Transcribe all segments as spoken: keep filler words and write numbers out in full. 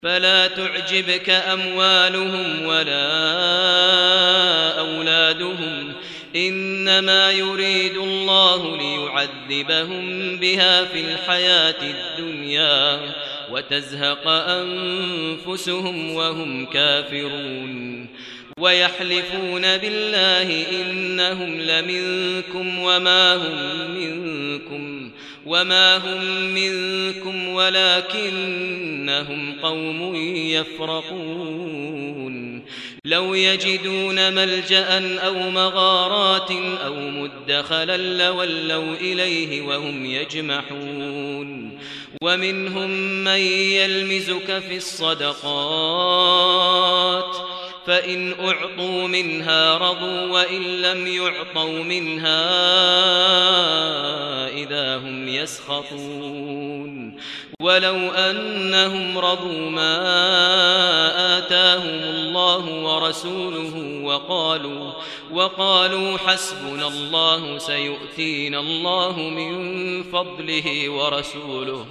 فلا تعجبك أموالهم ولا أولادهم إنما يريد الله ليعذبهم بها في الحياة الدنيا وتزهق أنفسهم وهم كافرون ويحلفون بالله إنهم لمنكم وما هم منكم وما هم منكم ولكنهم قوم يفرقون لو يجدون ملجأ أو مغارات أو مدخلا لولوا إليه وهم يجمحون ومنهم من يلمزك في الصدقات فإن أعطوا منها رضوا وإن لم يعطوا منها إذا هم يسخطون ولو أنهم رضوا ما آتاهم الله ورسوله وقالوا, وقالوا حسبنا الله سيؤتينا الله من فضله ورسوله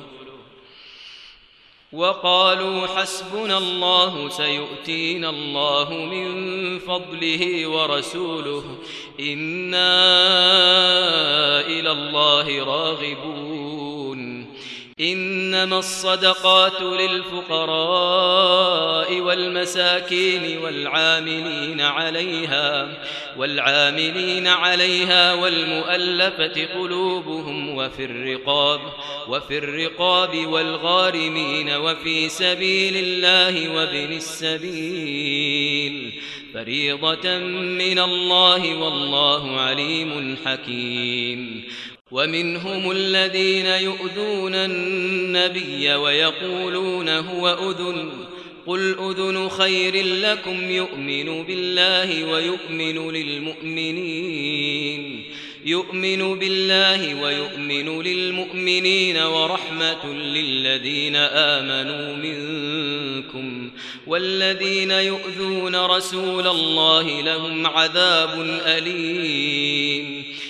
وقالوا حسبنا الله سيؤتينا الله من فضله ورسوله إنا إلى الله راغبون إنما الصدقات للفقراء والمساكين والعاملين عليها والعاملين عليها والمؤلفة قلوبهم وفي الرقاب وفي الرقاب والغارمين وفي سبيل الله وابن السبيل فريضة من الله والله عليم حكيم ومنهم الذين يؤذون النبي ويقولون هو أذن قل أذن خير لكم يؤمن بالله ويؤمن للمؤمنين يؤمن بالله ويؤمن للمؤمنين ورحمة للذين آمنوا منكم والذين يؤذون رسول الله لهم عذاب أليم